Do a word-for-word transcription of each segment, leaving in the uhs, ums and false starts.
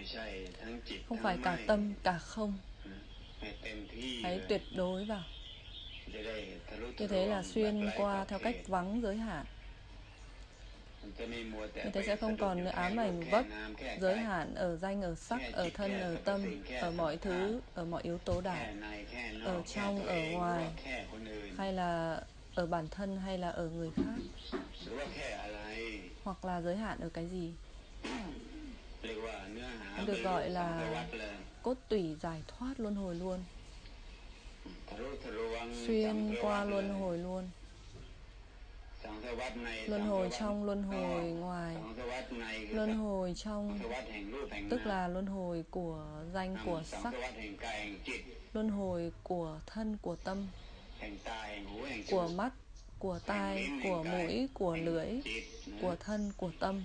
Không phải cả tâm cả không. Hãy tuyệt đối vào. Như thế là xuyên qua theo cách vắng giới hạn. Như thế sẽ không còn ám ảnh vấp giới hạn ở danh, ở sắc, ở thân, ở tâm, ở mọi thứ, ở mọi yếu tố đạo, ở trong, ở ngoài, hay là ở bản thân, hay là ở người khác, hoặc là giới hạn ở cái gì. Nó được gọi là cốt tủy giải thoát luân hồi luôn. Xuyên qua luân hồi luôn. Luân hồi trong, luân hồi ngoài. Luân hồi trong tức là luân hồi của danh, của sắc. Luân hồi của thân, của tâm, của mắt, của tai, của mũi, của lưỡi, của thân, của tâm.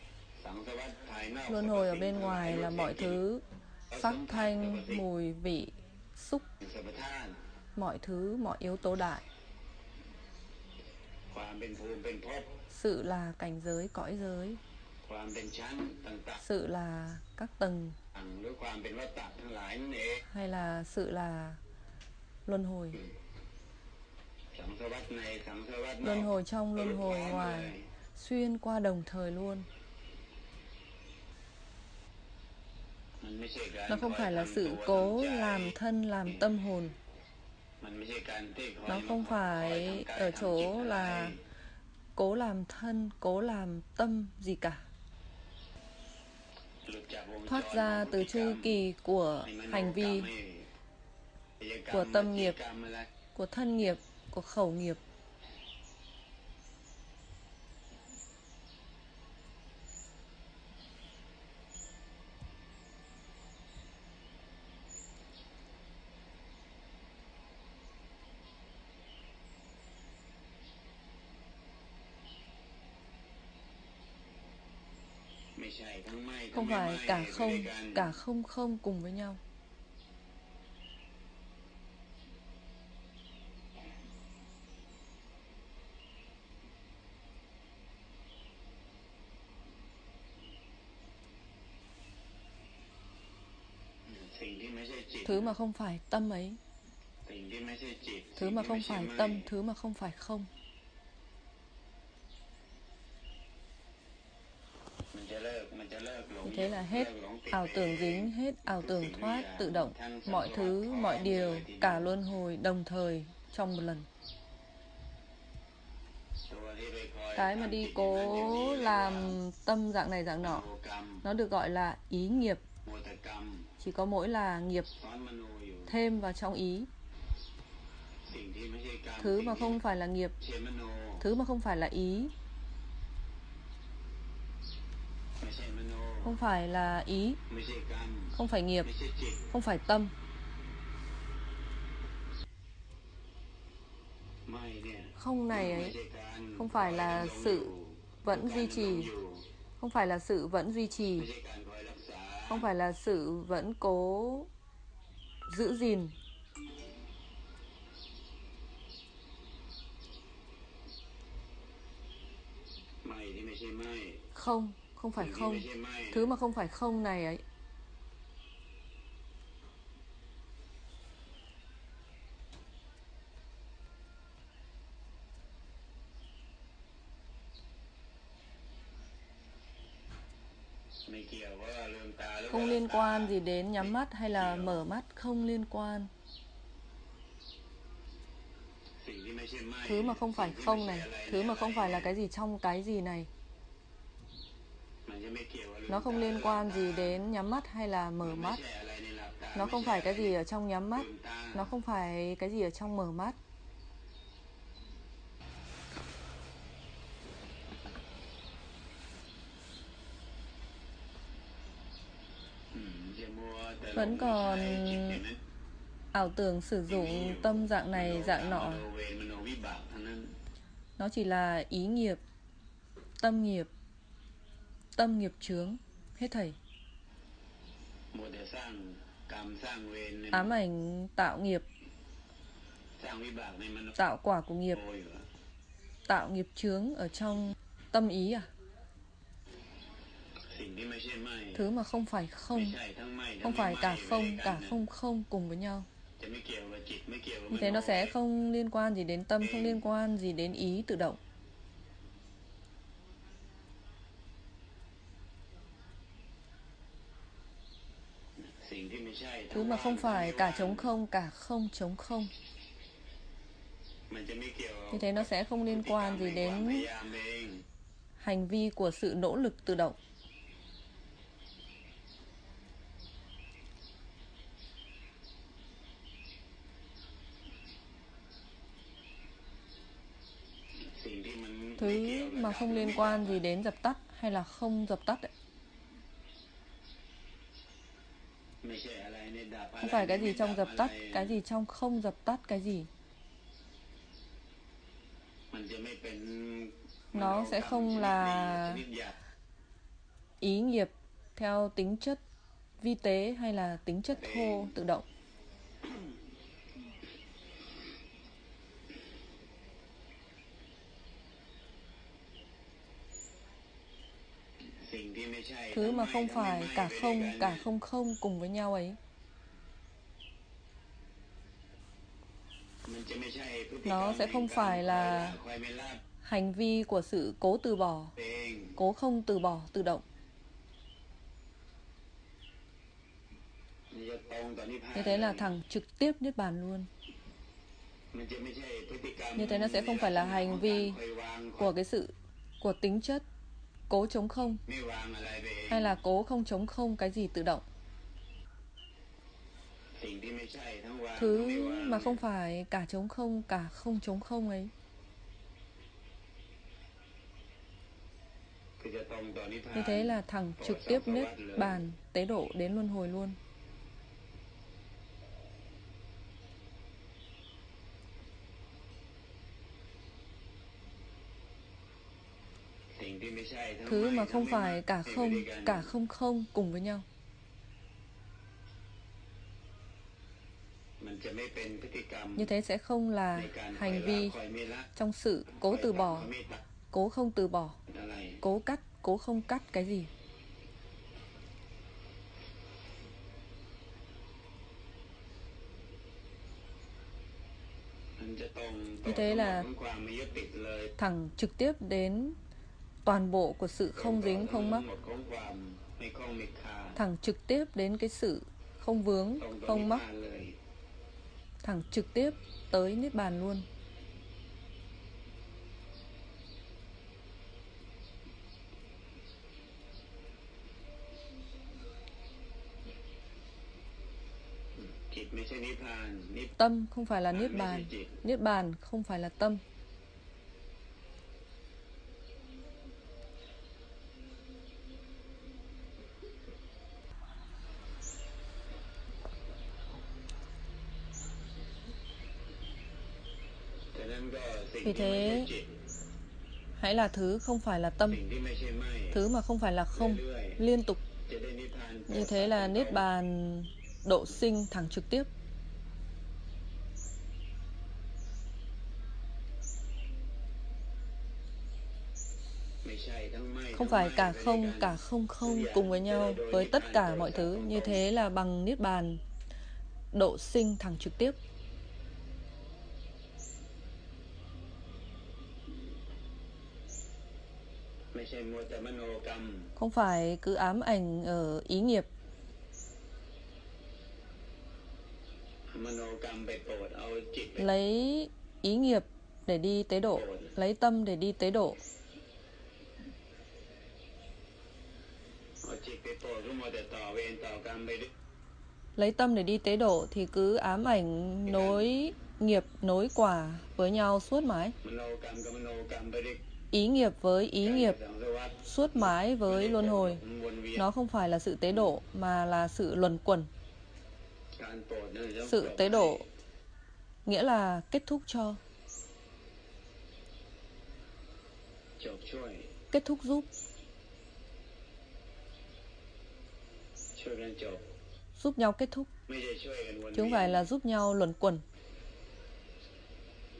Luân hồi ở bên ngoài là mọi thứ sắc, thanh, mùi, vị, xúc, mọi thứ, mọi yếu tố đại. Sự là cảnh giới, cõi giới. Sự là các tầng, hay là sự là luân hồi. Luân hồi trong, luân hồi ngoài, xuyên qua đồng thời luôn. Nó không phải là sự cố làm thân, làm tâm hồn. Nó không phải ở chỗ là cố làm thân, cố làm tâm gì cả. Thoát ra từ chu kỳ của hành vi, của tâm nghiệp, của thân nghiệp, của khẩu nghiệp. Không phải cả không, cả không không cùng với nhau. Thứ mà không phải tâm ấy, thứ mà không phải tâm, thứ mà không phải không. Như thế là hết ảo tưởng dính, hết ảo tưởng thoát, tự động. Mọi thứ, mọi điều, cả luân hồi đồng thời trong một lần. Cái mà đi cố làm tâm dạng này dạng nọ, nó được gọi là ý nghiệp. Chỉ có mỗi là nghiệp thêm vào trong ý. Thứ mà không phải là nghiệp, thứ mà không phải là ý, không phải là ý, không phải nghiệp, không phải tâm. Không này ấy, không phải là sự vẫn duy trì, không phải là sự vẫn duy trì, không phải là sự vẫn cố giữ gìn. Không, không phải không. Thứ mà không phải không này ấy, không liên quan gì đến nhắm mắt hay là mở mắt, không liên quan. Thứ mà không phải không này, thứ mà không phải là cái gì trong cái gì này, nó không liên quan gì đến nhắm mắt hay là mở mắt. Nó không phải cái gì ở trong nhắm mắt, nó không phải cái gì ở trong mở mắt. Vẫn còn ảo tưởng sử dụng tâm dạng này dạng nọ. Nó chỉ là ý nghiệp, tâm nghiệp, tâm nghiệp chướng, hết thảy. Ám ảnh tạo nghiệp, tạo quả của nghiệp, tạo nghiệp chướng ở trong tâm ý à? Thứ mà không phải không, không phải cả không, cả không không cùng với nhau. Như thế nó sẽ không liên quan gì đến tâm, không liên quan gì đến ý tự động. Thứ mà không phải cả trống không, cả không trống không. Như thế nó sẽ không liên quan gì đến hành vi của sự nỗ lực tự động. Thứ mà không liên quan gì đến dập tắt hay là không dập tắt ấy. Không phải cái gì trong dập tắt, cái gì trong không dập tắt cái gì. Nó sẽ không là ý nghiệp theo tính chất vi tế hay là tính chất thô tự động. Thứ mà không phải cả không, cả không không cùng với nhau ấy. Nó sẽ không phải là hành vi của sự cố từ bỏ, cố không từ bỏ tự động. Như thế là thẳng trực tiếp Niết Bàn luôn. Như thế nó sẽ không phải là hành vi của cái sự, của tính chất cố chống không hay là cố không chống không cái gì tự động. Thứ mà không phải cả chống không, cả không chống không ấy. Như thế là thẳng trực tiếp Niết Bàn tế độ đến luân hồi luôn. Thứ mà không phải cả không, cả không không cùng với nhau. Như thế sẽ không là hành vi trong sự cố từ bỏ, cố không từ bỏ, cố cắt, cố không cắt cái gì. Như thế là thẳng trực tiếp đến toàn bộ của sự không dính, không mắc. Thẳng trực tiếp đến cái sự không vướng, không mắc. Thẳng trực tiếp tới Niết Bàn luôn. Tâm không phải là Niết Bàn, Niết Bàn không phải là tâm. Vì thế, hãy là thứ không phải là tâm, thứ mà không phải là không, liên tục. Như thế là Niết Bàn độ sinh thẳng trực tiếp. Không phải cả không, cả không không cùng với nhau với tất cả mọi thứ. Như thế là bằng Niết Bàn độ sinh thẳng trực tiếp. Không phải cứ ám ảnh ở ý nghiệp. Lấy ý nghiệp để đi tế độ, lấy tâm để đi tế độ. Lấy tâm để đi tế độ thì cứ ám ảnh nối nghiệp, nối quả với nhau suốt mãi. Ý nghiệp với ý nghiệp suốt mãi với luân hồi. Nó không phải là sự tế độ mà là sự luẩn quẩn. Sự tế độ nghĩa là kết thúc cho, kết thúc giúp, giúp nhau kết thúc, chứ không phải là giúp nhau luẩn quẩn.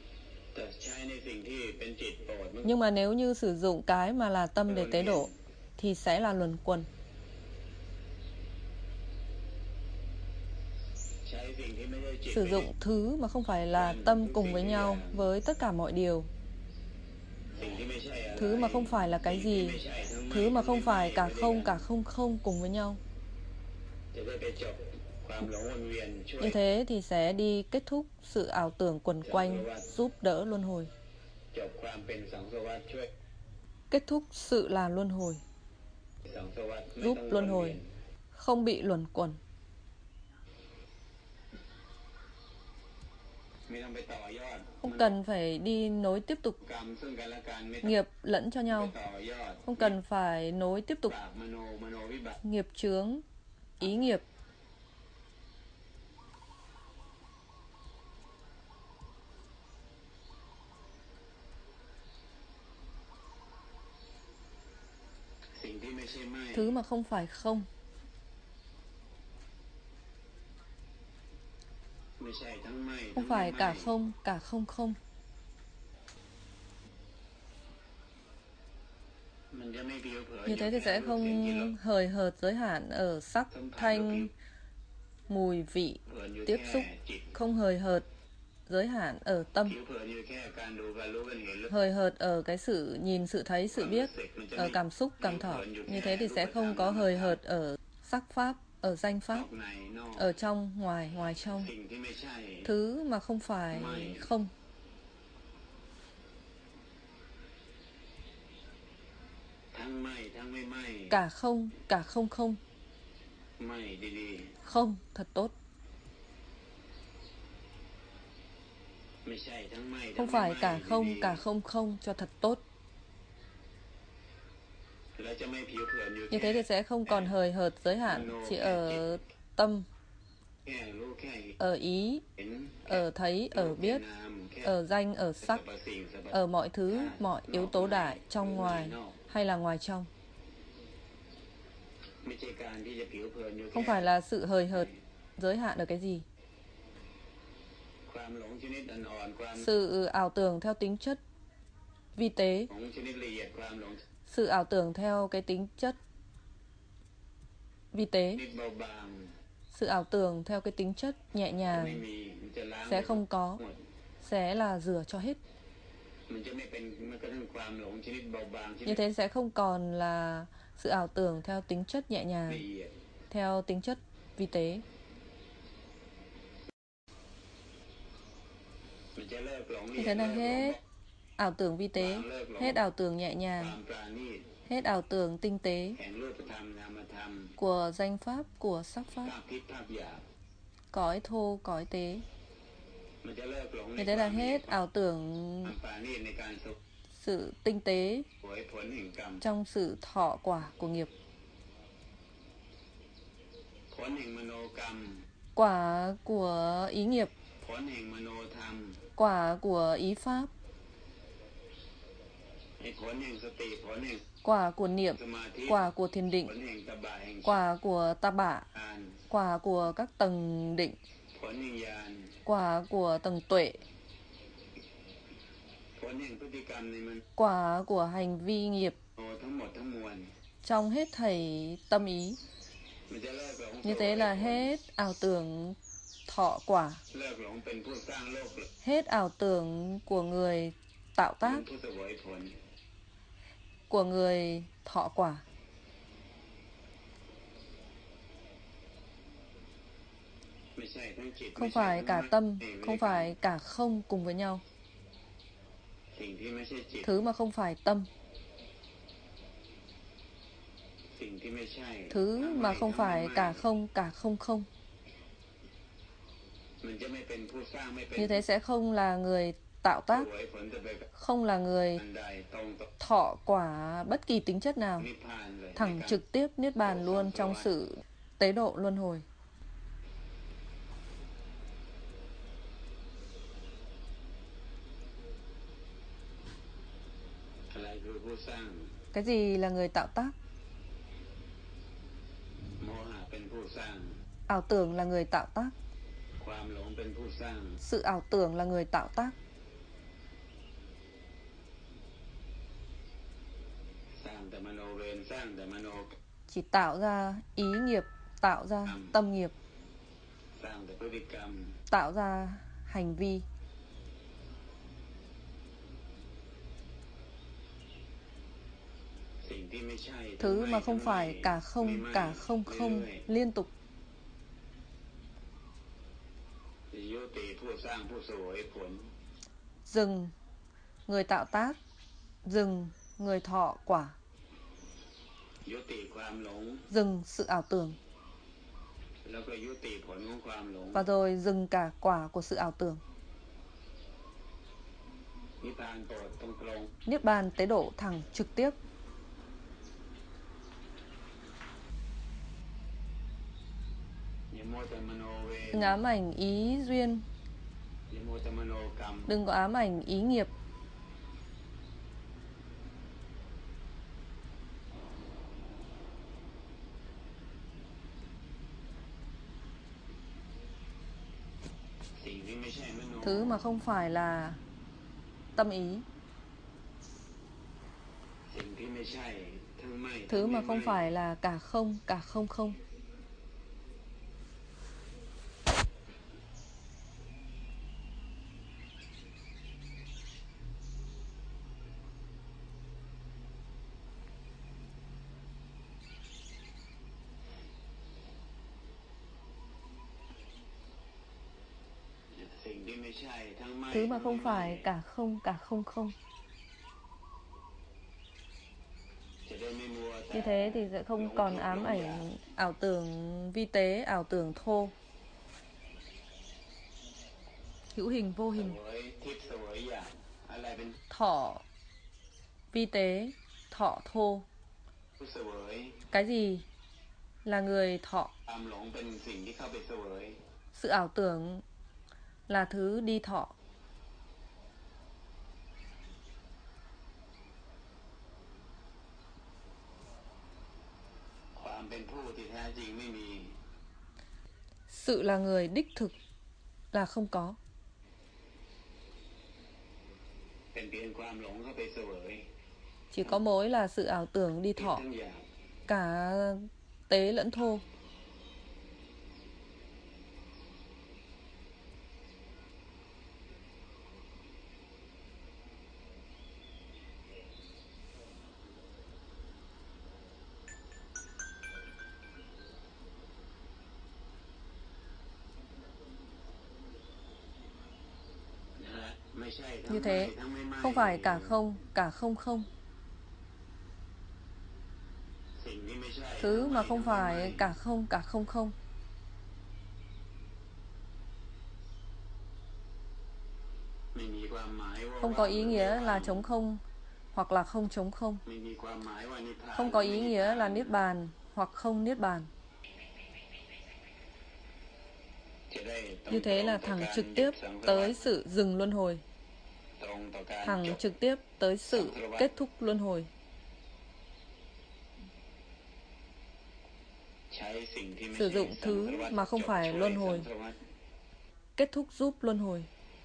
Nhưng mà nếu như sử dụng cái mà là tâm để tế độ thì sẽ là luẩn quẩn. Sử dụng thứ mà không phải là tâm cùng với nhau với tất cả mọi điều. Thứ mà không phải là cái gì, thứ mà không phải cả không cả không không cùng với nhau. Như thế thì sẽ đi kết thúc sự ảo tưởng quẩn quanh, giúp đỡ luân hồi. Kết thúc sự là luân hồi, giúp luân hồi không bị luẩn quẩn. Không cần phải đi nối tiếp tục nghiệp lẫn cho nhau. Không cần phải nối tiếp tục nghiệp chướng, ý nghiệp. Thứ mà không phải không. Không phải cả không, cả không không. Như thế thì sẽ không hời hợt giới hạn ở sắc, thanh, mùi, vị, tiếp xúc. Không hời hợt giới hạn ở tâm. Hời hợt ở cái sự nhìn, sự thấy, sự biết, ở cảm xúc, cảm thọ. Như thế thì sẽ không có hời hợt ở sắc pháp, ở danh pháp, ở trong, ngoài, ngoài trong. Thứ mà không phải không. Cả không, cả không không. Không, thật tốt. Không phải cả không, cả không không cho thật tốt. Như thế thì sẽ không còn hời hợt giới hạn chỉ ở tâm, ở ý, ở thấy, ở biết, ở danh, ở sắc, ở mọi thứ, mọi yếu tố đại, trong ngoài hay là ngoài trong. Không phải là sự hời hợt giới hạn ở cái gì. Sự ảo tưởng theo tính chất vi tế, sự ảo tưởng theo cái tính chất vi tế, sự ảo tưởng theo cái tính chất nhẹ nhàng sẽ không có, sẽ là rửa cho hết. Như thế sẽ không còn là sự ảo tưởng theo tính chất nhẹ nhàng, theo tính chất vi tế. Như thế là hết ảo tưởng vi tế, hết ảo tưởng nhẹ nhàng, hết ảo tưởng tinh tế của danh pháp, của sắc pháp, cõi thô, cõi tế. Như thế là hết ảo tưởng sự tinh tế trong sự thọ quả của nghiệp. Quả của ý nghiệp, quả của ý pháp, quả của niệm, quả của thiền định, quả của ta bạ, quả của các tầng định, quả của tầng tuệ, quả của hành vi nghiệp trong hết thảy tâm ý. Như thế là hết ảo tưởng thọ quả, hết ảo tưởng của người tạo tác, của người thọ quả. Không phải cả tâm, không phải cả không cùng với nhau. Thứ mà không phải tâm, thứ mà không phải cả không, cả không không. Như thế sẽ không là người tạo tác, không là người thọ quả bất kỳ tính chất nào, thẳng trực tiếp niết bàn luôn trong sự tế độ luân hồi. Cái gì là người tạo tác? Ảo tưởng là người tạo tác. Sự ảo tưởng là người tạo tác. chỉ tạo ra ý nghiệp, tạo ra tâm nghiệp, tạo ra hành vi. Thứ mà không phải cả không, cả không không, liên tục. Dừng người tạo tác, dừng người thọ quả, dừng sự ảo tưởng, và rồi dừng cả quả của sự ảo tưởng. Niết bàn tế độ thẳng trực tiếp. Đừng ám ảnh ý duyên, đừng có ám ảnh ý nghiệp. Thứ mà không phải là tâm ý, thứ mà không phải là cả không, cả không không. Thứ mà không phải cả không, cả không không. Như thế thì sẽ không còn ám ảnh ảo tưởng vi tế, ảo tưởng thô, hữu hình vô hình. Thọ vi tế, thọ thô. Cái gì là người thọ? Sự ảo tưởng là thứ đi thọ. Sự là người đích thực là không có. Chỉ có mỗi là sự ảo tưởng đi thọ, cả tế lẫn thô. Như thế, không phải cả không, cả không không. Thứ mà không phải cả không, cả không không. Không có ý nghĩa là trống không hoặc là không trống không. Không có ý nghĩa là niết bàn hoặc không niết bàn. Như thế là thẳng trực tiếp tới sự dừng luân hồi, thẳng trực tiếp tới sự kết thúc luân hồi. Sử dụng thứ mà không phải luân hồi, kết thúc giúp luân hồi.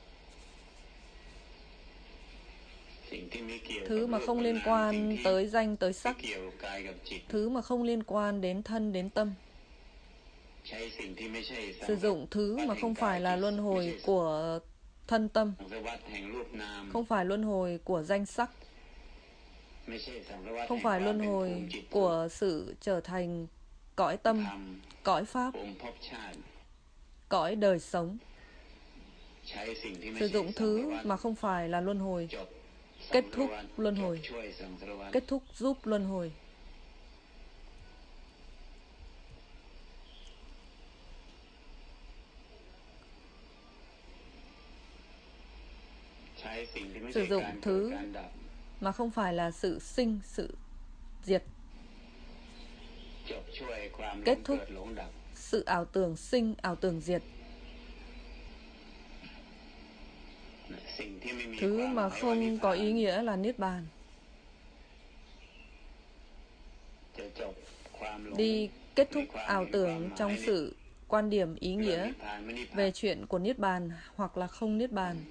Thứ mà không liên quan tới danh tới sắc, thứ mà không liên quan đến thân đến tâm. Sử dụng thứ mà không phải là luân hồi của thân tâm, không phải luân hồi của danh sắc, không phải luân hồi của sự trở thành cõi tâm, cõi pháp, cõi đời sống. Sử dụng thứ mà không phải là luân hồi, kết thúc luân hồi, kết thúc giúp luân hồi. Sử dụng thứ mà không phải là sự sinh, sự diệt, kết thúc sự ảo tưởng sinh, ảo tưởng diệt. Thứ mà không có ý nghĩa là niết bàn. Đi kết thúc ảo tưởng trong sự quan điểm ý nghĩa về chuyện của niết bàn hoặc là không niết bàn.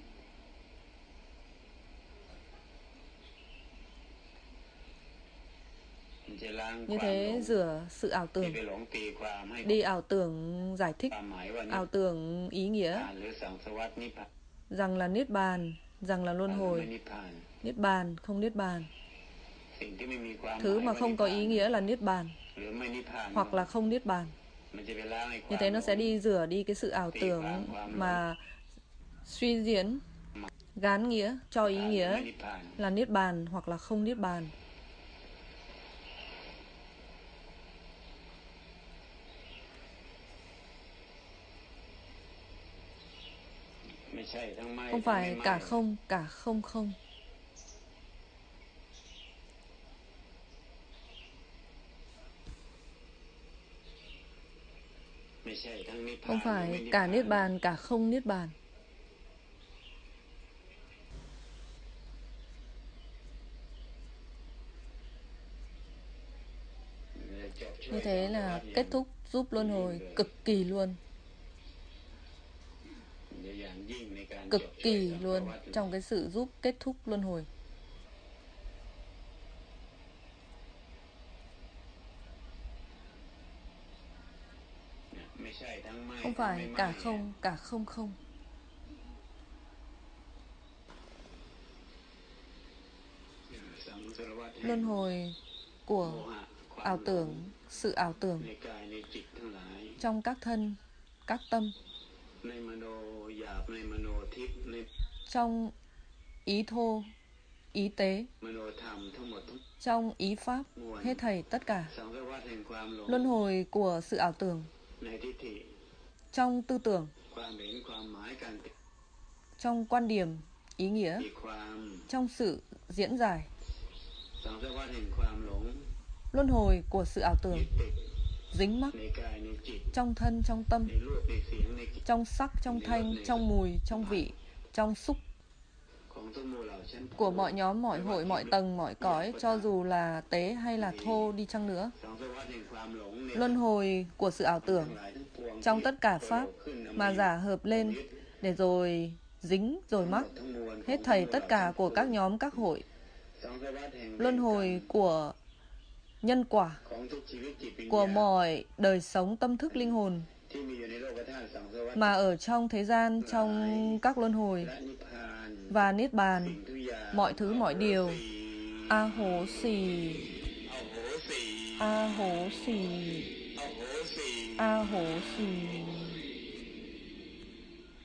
Như thế rửa sự ảo tưởng, đi ảo tưởng giải thích, ảo tưởng ý nghĩa rằng là niết bàn, rằng là luân hồi. Niết bàn, không niết bàn. Thứ mà không có ý nghĩa là niết bàn, hoặc là không niết bàn. Như thế nó sẽ đi rửa đi cái sự ảo tưởng mà suy diễn, gán nghĩa cho ý nghĩa là niết bàn hoặc là không niết bàn. Không phải cả không, cả không không. Không phải cả niết bàn, cả không niết bàn. Như thế là kết thúc giúp luân hồi cực kỳ luôn. Cực kỳ luôn trong cái sự giúp kết thúc luân hồi. Không phải cả không, cả không không. Luân hồi của ảo tưởng, sự ảo tưởng trong các thân, các tâm, trong ý thô, ý tế, trong ý pháp, hết thảy tất cả. Luân hồi của sự ảo tưởng trong tư tưởng, trong quan điểm, ý nghĩa, trong sự diễn giải. Luân hồi của sự ảo tưởng dính mắc trong thân, trong tâm, trong sắc, trong thanh, trong mùi, trong vị, trong xúc của mọi nhóm, mọi hội, mọi tầng, mọi cõi, cho dù là tế hay là thô đi chăng nữa. Luân hồi của sự ảo tưởng trong tất cả pháp mà giả hợp lên để rồi dính rồi mắc hết thảy tất cả của các nhóm, các hội. Luân hồi của nhân quả của mọi đời sống tâm thức linh hồn mà ở trong thế gian, trong các luân hồi và niết bàn, mọi thứ mọi điều. A hố xì, a hố xì, a hố xì.